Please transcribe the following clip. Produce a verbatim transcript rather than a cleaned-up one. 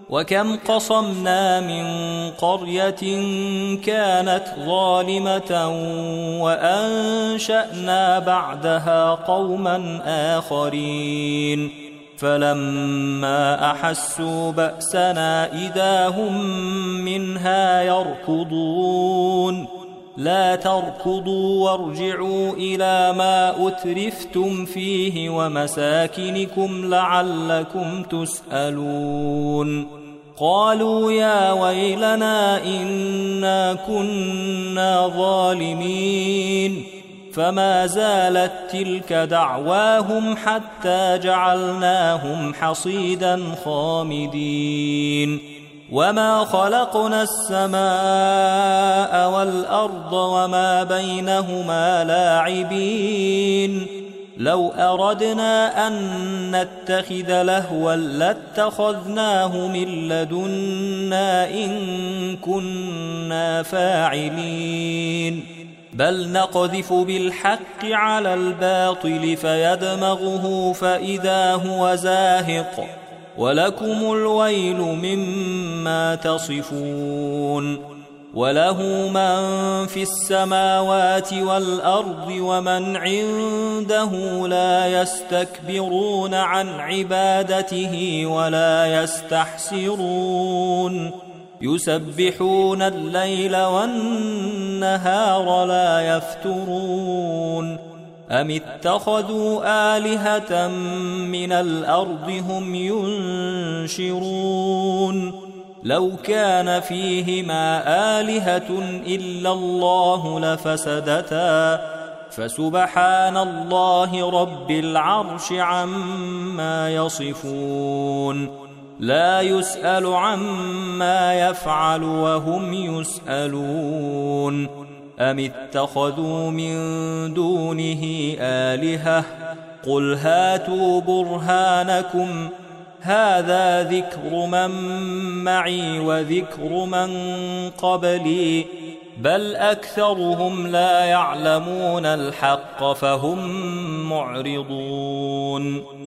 وكم قصمنا من قرية كانت ظالمة وأنشأنا بعدها قوما آخرين فلما أحسوا بأسنا إذا هم منها يركضون لا تركضوا وارجعوا إلى ما أترفتم فيه ومساكنكم لعلكم تسألون قالوا يا ويلنا إنا كنا ظالمين فما زالت تلك دعواهم حتى جعلناهم حصيدا خامدين وما خلقنا السماء والأرض وما بينهما لاعبين لو أردنا أن نتخذ لهوا لاتخذناه من لدنا إن كنا فاعلين بل نقذف بالحق على الباطل فيدمغه فإذا هو زاهق ولكم الويل مما تصفون وله من في السماوات والأرض ومن عنده لا يستكبرون عن عبادته ولا يستحسرون يسبحون الليل والنهار لا يفترون أم اتخذوا آلهة من الأرض هم ينشرون لو كان فيهما آلهة إلا الله لفسدتا فسبحان الله رب العرش عما يصفون لا يسأل عما يفعل وهم يسألون أم اتخذوا من دونه آلهة قل هاتوا برهانكم هذا ذكر من معي وذكر من قبلي بل أكثرهم لا يعلمون الحق فهم معرضون